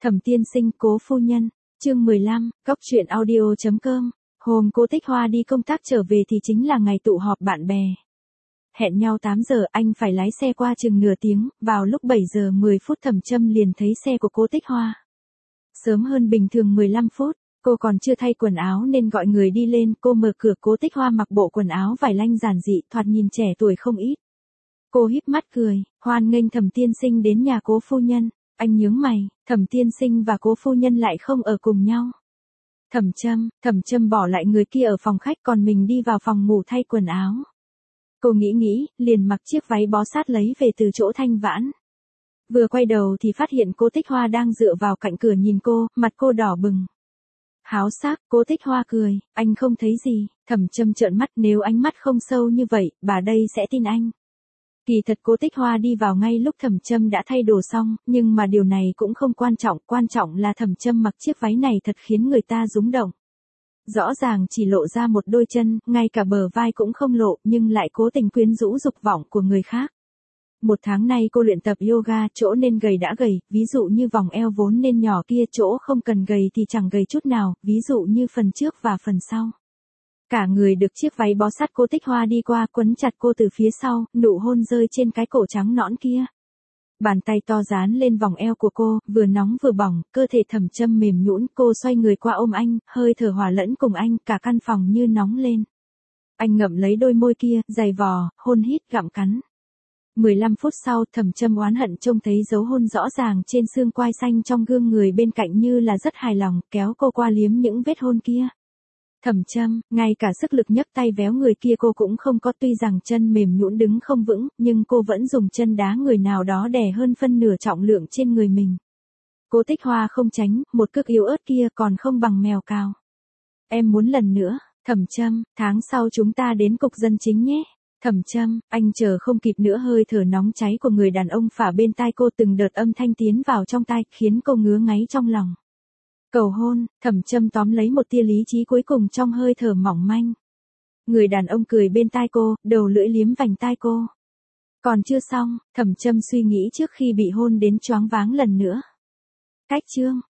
Thẩm Tiên Sinh, Cố phu nhân, chương 15, Cóc truyện audio.com. Hôm Cố Tích Hoa đi công tác trở về thì chính là ngày tụ họp bạn bè. Hẹn nhau 8 giờ, anh phải lái xe qua chừng nửa tiếng, vào lúc 7 giờ 10 phút Thẩm Châm liền thấy xe của Cố Tích Hoa. Sớm hơn bình thường 15 phút, cô còn chưa thay quần áo nên gọi người đi lên, cô mở cửa. Cố Tích Hoa mặc bộ quần áo vải lanh giản dị, thoạt nhìn trẻ tuổi không ít. Cô híp mắt cười, hoan nghênh Thẩm Tiên Sinh đến nhà Cố phu nhân. Anh nhướng mày, Thẩm Tiên Sinh và Cố phu nhân lại không ở cùng nhau. Thẩm Châm bỏ lại người kia ở phòng khách, còn mình đi vào phòng ngủ thay quần áo. Cô nghĩ, liền mặc chiếc váy bó sát lấy về từ chỗ Thanh Vãn. Vừa quay đầu thì phát hiện Cố Tích Hoa đang dựa vào cạnh cửa nhìn cô, mặt cô đỏ bừng. Háo sắc, Cố Tích Hoa cười, anh không thấy gì. Thẩm Châm trợn mắt, nếu ánh mắt không sâu như vậy, bà đây sẽ tin anh. Kỳ thật Cố Tích Hoa đi vào ngay lúc Thẩm Châm đã thay đồ xong, nhưng mà điều này cũng không quan trọng là Thẩm Châm mặc chiếc váy này thật khiến người ta rung động. Rõ ràng chỉ lộ ra một đôi chân, ngay cả bờ vai cũng không lộ, nhưng lại cố tình quyến rũ dục vọng của người khác. Một tháng nay cô luyện tập yoga, chỗ nên gầy đã gầy, ví dụ như vòng eo vốn nên nhỏ kia, chỗ không cần gầy thì chẳng gầy chút nào, ví dụ như phần trước và phần sau. Cả người được chiếc váy bó sát. Cố Tích Hoa đi qua quấn chặt cô từ phía sau, nụ hôn rơi trên cái cổ trắng nõn kia. Bàn tay to dán lên vòng eo của cô, vừa nóng vừa bỏng, cơ thể Thẩm Châm mềm nhũn, cô xoay người qua ôm anh, hơi thở hòa lẫn cùng anh, cả căn phòng như nóng lên. Anh ngậm lấy đôi môi kia, giày vò, hôn hít, gặm cắn. 15 phút sau, Thẩm Châm oán hận trông thấy dấu hôn rõ ràng trên xương quai xanh trong gương, người bên cạnh như là rất hài lòng, kéo cô qua liếm những vết hôn kia. Thẩm Châm, ngay cả sức lực nhấc tay véo người kia cô cũng không có, tuy rằng chân mềm nhũn đứng không vững, nhưng cô vẫn dùng chân đá người nào đó đè hơn phân nửa trọng lượng trên người mình. Cố Tích Hoa không tránh, một cước yếu ớt kia còn không bằng mèo cào. Em muốn lần nữa. Thẩm Châm, tháng sau chúng ta đến cục dân chính nhé. Thẩm Châm, anh chờ không kịp nữa. Hơi thở nóng cháy của người đàn ông phả bên tai cô, từng đợt âm thanh tiến vào trong tai, khiến cô ngứa ngáy trong lòng. Cầu hôn. Thẩm Châm tóm lấy một tia lý trí cuối cùng trong hơi thở mỏng manh. Người đàn ông cười bên tai cô, đầu lưỡi liếm vành tai cô. Còn chưa xong, Thẩm Châm suy nghĩ trước khi bị hôn đến choáng váng lần nữa. Cách chương.